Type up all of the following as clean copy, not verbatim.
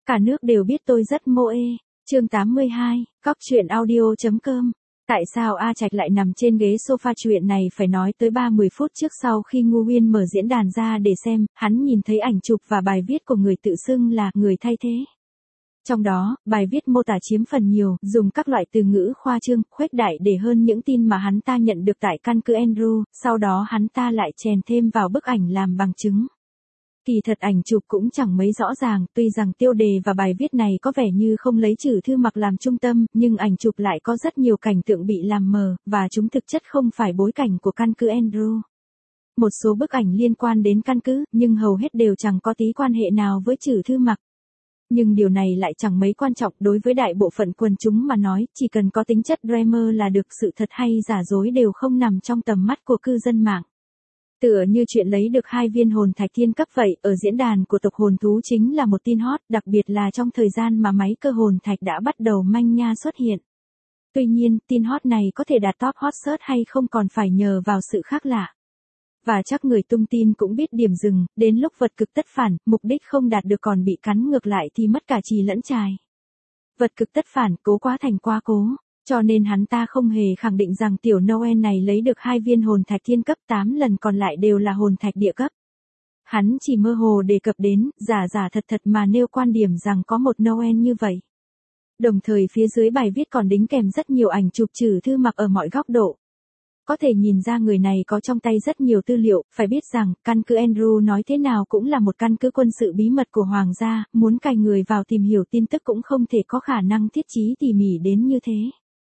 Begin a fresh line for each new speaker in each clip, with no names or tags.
Cả nước đều biết tôi rất mô ê. Chương 82, Cóc truyện audio.com. Tại sao A Trạch lại nằm trên ghế sofa? Chuyện này phải nói tới 30 phút trước sau khi Ngô Uyên mở diễn đàn ra để xem, hắn nhìn thấy ảnh chụp và bài viết của người tự xưng là người thay thế. Trong đó, bài viết mô tả chiếm phần nhiều, dùng các loại từ ngữ khoa trương, khuếch đại để hơn những tin mà hắn ta nhận được tại căn cứ Andrew, sau đó hắn ta lại chèn thêm vào bức ảnh làm bằng chứng. Kỳ thật ảnh chụp cũng chẳng mấy rõ ràng, tuy rằng tiêu đề và bài viết này có vẻ như không lấy Trử Thư Mặc làm trung tâm, nhưng ảnh chụp lại có rất nhiều cảnh tượng bị làm mờ, và chúng thực chất không phải bối cảnh của căn cứ Andrew. Một số bức ảnh liên quan đến căn cứ, nhưng hầu hết đều chẳng có tí quan hệ nào với Trử Thư Mặc. Nhưng điều này lại chẳng mấy quan trọng đối với đại bộ phận quần chúng mà nói, chỉ cần có tính chất drama là được, sự thật hay giả dối đều không nằm trong tầm mắt của cư dân mạng. Tựa như chuyện lấy được 2 viên hồn thạch thiên cấp vậy, ở diễn đàn của tộc hồn thú chính là một tin hot, đặc biệt là trong thời gian mà máy cơ hồn thạch đã bắt đầu manh nha xuất hiện. Tuy nhiên, tin hot này có thể đạt top hot search hay không còn phải nhờ vào sự khác lạ. Và chắc người tung tin cũng biết điểm dừng, đến lúc vật cực tất phản, mục đích không đạt được còn bị cắn ngược lại thì mất cả chì lẫn chài. Vật cực tất phản, cố quá thành quá cố. Cho nên hắn ta không hề khẳng định rằng tiểu Noel này lấy được 2 viên hồn thạch thiên cấp, 8 lần còn lại đều là hồn thạch địa cấp. Hắn chỉ mơ hồ đề cập đến, giả thật mà nêu quan điểm rằng có một Noel như vậy. Đồng thời phía dưới bài viết còn đính kèm rất nhiều ảnh chụp Trử Thư Mặc ở mọi góc độ. Có thể nhìn ra người này có trong tay rất nhiều tư liệu, phải biết rằng, căn cứ Andrew nói thế nào cũng là một căn cứ quân sự bí mật của Hoàng gia, muốn cài người vào tìm hiểu tin tức cũng không thể có khả năng thiết trí tỉ mỉ đến như thế.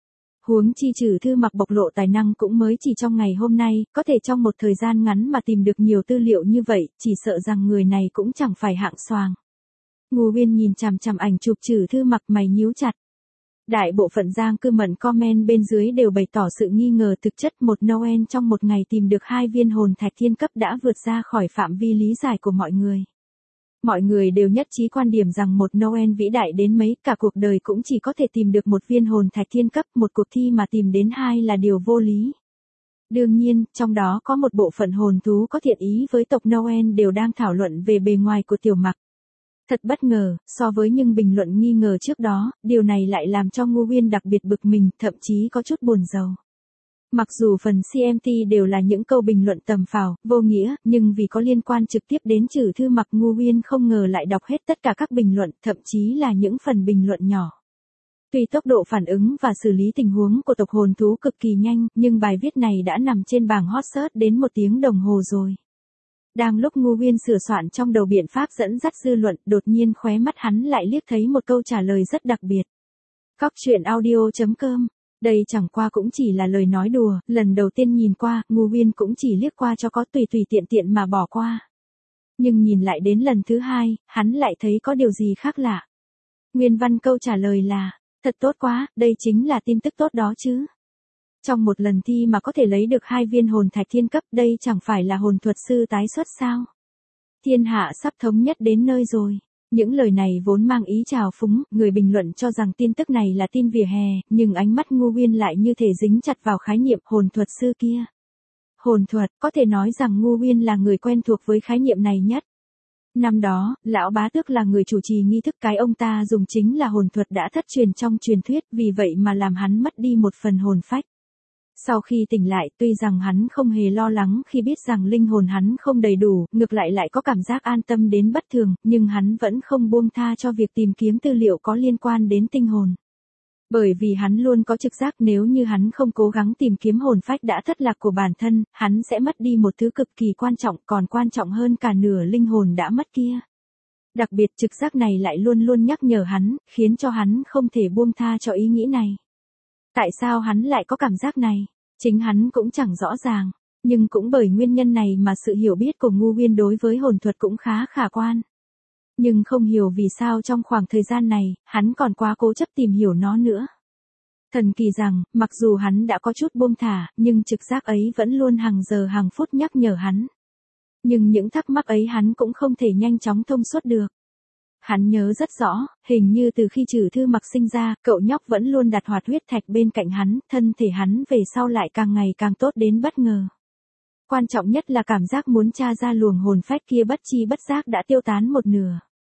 Huống chi Trử Thư Mặc bộc lộ tài năng cũng mới chỉ trong ngày hôm nay, có thể trong một thời gian ngắn mà tìm được nhiều tư liệu như vậy, chỉ sợ rằng người này cũng chẳng phải hạng xoàng. Ngô Uyên nhìn chằm chằm ảnh chụp Trử Thư Mặc, mày nhíu chặt. Đại bộ phận giang cư mận comment bên dưới đều bày tỏ sự nghi ngờ, thực chất một Noel trong một ngày tìm được 2 viên hồn thạch thiên cấp đã vượt ra khỏi phạm vi lý giải của mọi người. Mọi người đều nhất trí quan điểm rằng một Noel vĩ đại đến mấy, cả cuộc đời cũng chỉ có thể tìm được một viên hồn thạch thiên cấp, một cuộc thi mà tìm đến 2 là điều vô lý. Đương nhiên, trong đó có một bộ phận hồn thú có thiện ý với tộc Noel đều đang thảo luận về bề ngoài của tiểu Mặc. Thật bất ngờ, so với những bình luận nghi ngờ trước đó, điều này lại làm cho Ngô Uyên đặc biệt bực mình, thậm chí có chút buồn rầu. Mặc dù phần CMT đều là những câu bình luận tầm phào, vô nghĩa, nhưng vì có liên quan trực tiếp đến Trử Thư Mặc, Ngô Uyên không ngờ lại đọc hết tất cả các bình luận, thậm chí là những phần bình luận nhỏ. Tuy tốc độ phản ứng và xử lý tình huống của tộc hồn thú cực kỳ nhanh, nhưng bài viết này đã nằm trên bảng hot search đến 1 tiếng đồng hồ rồi. Đang lúc Ngô Uyên sửa soạn trong đầu biện pháp dẫn dắt dư luận, đột nhiên khóe mắt hắn lại liếc thấy một câu trả lời rất đặc biệt. Cóc truyện audio.com. Đây chẳng qua cũng chỉ là lời nói đùa, lần đầu tiên nhìn qua, Ngô Uyên cũng chỉ liếc qua cho có tùy tiện mà bỏ qua. Nhưng nhìn lại đến lần thứ 2, hắn lại thấy có điều gì khác lạ. Nguyên văn câu trả lời là, thật tốt quá, đây chính là tin tức tốt đó chứ. Trong một lần thi mà có thể lấy được 2 viên hồn thạch thiên cấp, đây chẳng phải là hồn thuật sư tái xuất sao? Thiên hạ sắp thống nhất đến nơi rồi. Những lời này vốn mang ý trào phúng, người bình luận cho rằng tin tức này là tin vỉa hè, nhưng ánh mắt Ngô Uyên lại như thể dính chặt vào khái niệm hồn thuật sư kia. Hồn thuật, có thể nói rằng Ngô Uyên là người quen thuộc với khái niệm này nhất. Năm đó, lão bá tước là người chủ trì nghi thức, cái ông ta dùng chính là hồn thuật đã thất truyền trong truyền thuyết, vì vậy mà làm hắn mất đi một phần hồn phách. Sau khi tỉnh lại, tuy rằng hắn không hề lo lắng khi biết rằng linh hồn hắn không đầy đủ, ngược lại có cảm giác an tâm đến bất thường, nhưng hắn vẫn không buông tha cho việc tìm kiếm tư liệu có liên quan đến tinh hồn. Bởi vì hắn luôn có trực giác nếu như hắn không cố gắng tìm kiếm hồn phách đã thất lạc của bản thân, hắn sẽ mất đi một thứ cực kỳ quan trọng, còn quan trọng hơn cả nửa linh hồn đã mất kia. Đặc biệt trực giác này lại luôn nhắc nhở hắn, khiến cho hắn không thể buông tha cho ý nghĩ này. Tại sao hắn lại có cảm giác này? Chính hắn cũng chẳng rõ ràng, nhưng cũng bởi nguyên nhân này mà sự hiểu biết của Ngô Uyên đối với hồn thuật cũng khá khả quan. Nhưng không hiểu vì sao trong khoảng thời gian này, hắn còn quá cố chấp tìm hiểu nó nữa. Thần kỳ rằng, mặc dù hắn đã có chút buông thả, nhưng trực giác ấy vẫn luôn hàng giờ hàng phút nhắc nhở hắn. Nhưng những thắc mắc ấy hắn cũng không thể nhanh chóng thông suốt được. Hắn nhớ rất rõ, hình như từ khi Trử Thư Mặc sinh ra, cậu nhóc vẫn luôn đặt hoạt huyết thạch bên cạnh hắn, thân thể hắn về sau lại càng ngày càng tốt đến bất ngờ. Quan trọng nhất là cảm giác muốn tra ra luồng hồn phách kia bất chi bất giác đã tiêu tán một nửa.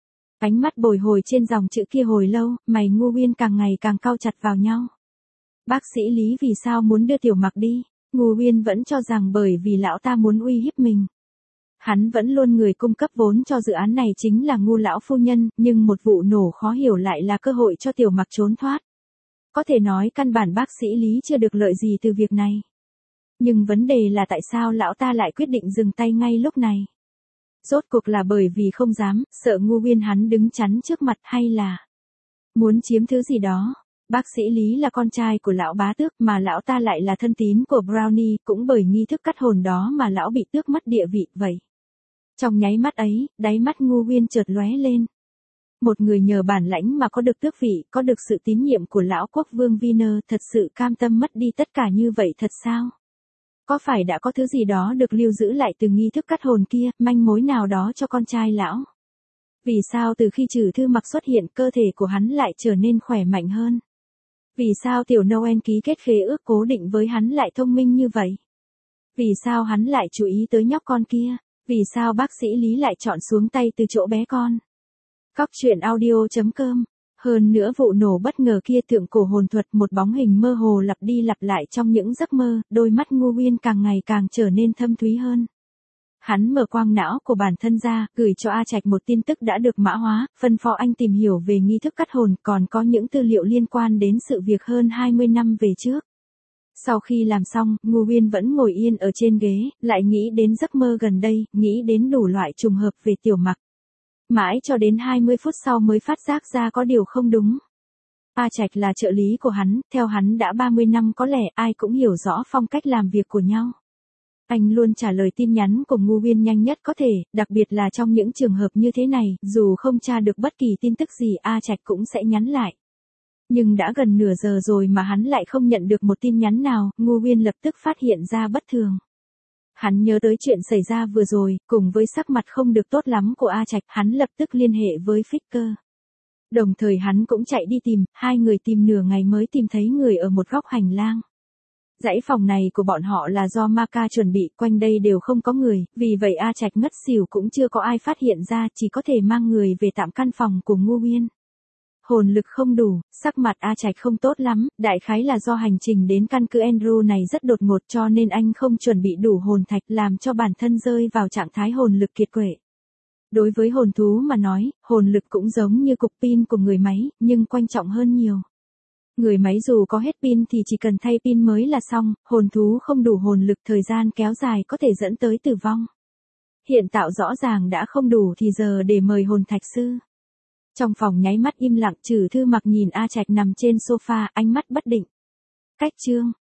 Ánh mắt bồi hồi trên dòng chữ kia hồi lâu, mày Ngô Uyên càng ngày càng cau chặt vào nhau. Bác sĩ Lý vì sao muốn đưa Tiểu Mặc đi? Ngô Uyên vẫn cho rằng bởi vì lão ta muốn uy hiếp mình. Hắn vẫn luôn người cung cấp vốn cho dự án này chính là Ngô lão phu nhân, nhưng một vụ nổ khó hiểu lại là cơ hội cho Tiểu Mặc trốn thoát. Có thể nói căn bản bác sĩ Lý chưa được lợi gì từ việc này. Nhưng vấn đề là tại sao lão ta lại quyết định dừng tay ngay lúc này? Rốt cuộc là bởi vì không dám, sợ Ngô Uyên hắn đứng chắn trước mặt hay là muốn chiếm thứ gì đó. Bác sĩ Lý là con trai của lão bá tước mà lão ta lại là thân tín của Brownie, cũng bởi nghi thức cắt hồn đó mà lão bị tước mất địa vị vậy. Trong nháy mắt ấy, đáy mắt Ngô Uyên chợt lóe lên. Một người nhờ bản lãnh mà có được tước vị, có được sự tín nhiệm của lão quốc vương Viner, thật sự cam tâm mất đi tất cả như vậy thật sao? Có phải đã có thứ gì đó được lưu giữ lại từ nghi thức cắt hồn kia, manh mối nào đó cho con trai lão? Vì sao từ khi Trừ Thư Mặc xuất hiện cơ thể của hắn lại trở nên khỏe mạnh hơn? Vì sao Tiểu Noel ký kết khế ước cố định với hắn lại thông minh như vậy? Vì sao hắn lại chú ý tới nhóc con kia? Vì sao bác sĩ Lý lại chọn xuống tay từ chỗ bé con? Cóc truyện audio.com. Hơn nữa vụ nổ bất ngờ kia thượng cổ hồn thuật, một bóng hình mơ hồ lặp đi lặp lại trong những giấc mơ, đôi mắt Ngô Uyên càng ngày càng trở nên thâm thúy hơn. Hắn mở quang não của bản thân ra, gửi cho A Trạch một tin tức đã được mã hóa, phân phó anh tìm hiểu về nghi thức cắt hồn, còn có những tư liệu liên quan đến sự việc hơn 20 năm về trước. Sau khi làm xong, Ngô Uyên vẫn ngồi yên ở trên ghế, lại nghĩ đến giấc mơ gần đây, nghĩ đến đủ loại trùng hợp về Tiểu Mặc. Mãi cho đến 20 phút sau mới phát giác ra có điều không đúng. A Trạch là trợ lý của hắn, theo hắn đã 30 năm, có lẽ ai cũng hiểu rõ phong cách làm việc của nhau. Anh luôn trả lời tin nhắn của Ngô Uyên nhanh nhất có thể, đặc biệt là trong những trường hợp như thế này, dù không tra được bất kỳ tin tức gì A Trạch cũng sẽ nhắn lại. Nhưng đã gần nửa giờ rồi mà hắn lại không nhận được một tin nhắn nào, Ngô Uyên lập tức phát hiện ra bất thường. Hắn nhớ tới chuyện xảy ra vừa rồi, cùng với sắc mặt không được tốt lắm của A Trạch, hắn lập tức liên hệ với Ficker. Đồng thời hắn cũng chạy đi tìm, hai người tìm nửa ngày mới tìm thấy người ở một góc hành lang. Dãy phòng này của bọn họ là do Maka chuẩn bị, quanh đây đều không có người, vì vậy A Trạch ngất xỉu cũng chưa có ai phát hiện ra, chỉ có thể mang người về tạm căn phòng của Ngô Uyên. Hồn lực không đủ, sắc mặt A Trạch không tốt lắm, đại khái là do hành trình đến căn cứ Andrew này rất đột ngột cho nên anh không chuẩn bị đủ hồn thạch, làm cho bản thân rơi vào trạng thái hồn lực kiệt quệ. Đối với hồn thú mà nói, hồn lực cũng giống như cục pin của người máy, nhưng quan trọng hơn nhiều. Người máy dù có hết pin thì chỉ cần thay pin mới là xong, hồn thú không đủ hồn lực thời gian kéo dài có thể dẫn tới tử vong. Hiện tạo rõ ràng đã không đủ thì giờ để mời hồn thạch sư. Trong phòng nháy mắt im lặng, Trừ Thư Mặc nhìn A Trạch nằm trên sofa, ánh mắt bất định. Cách chương.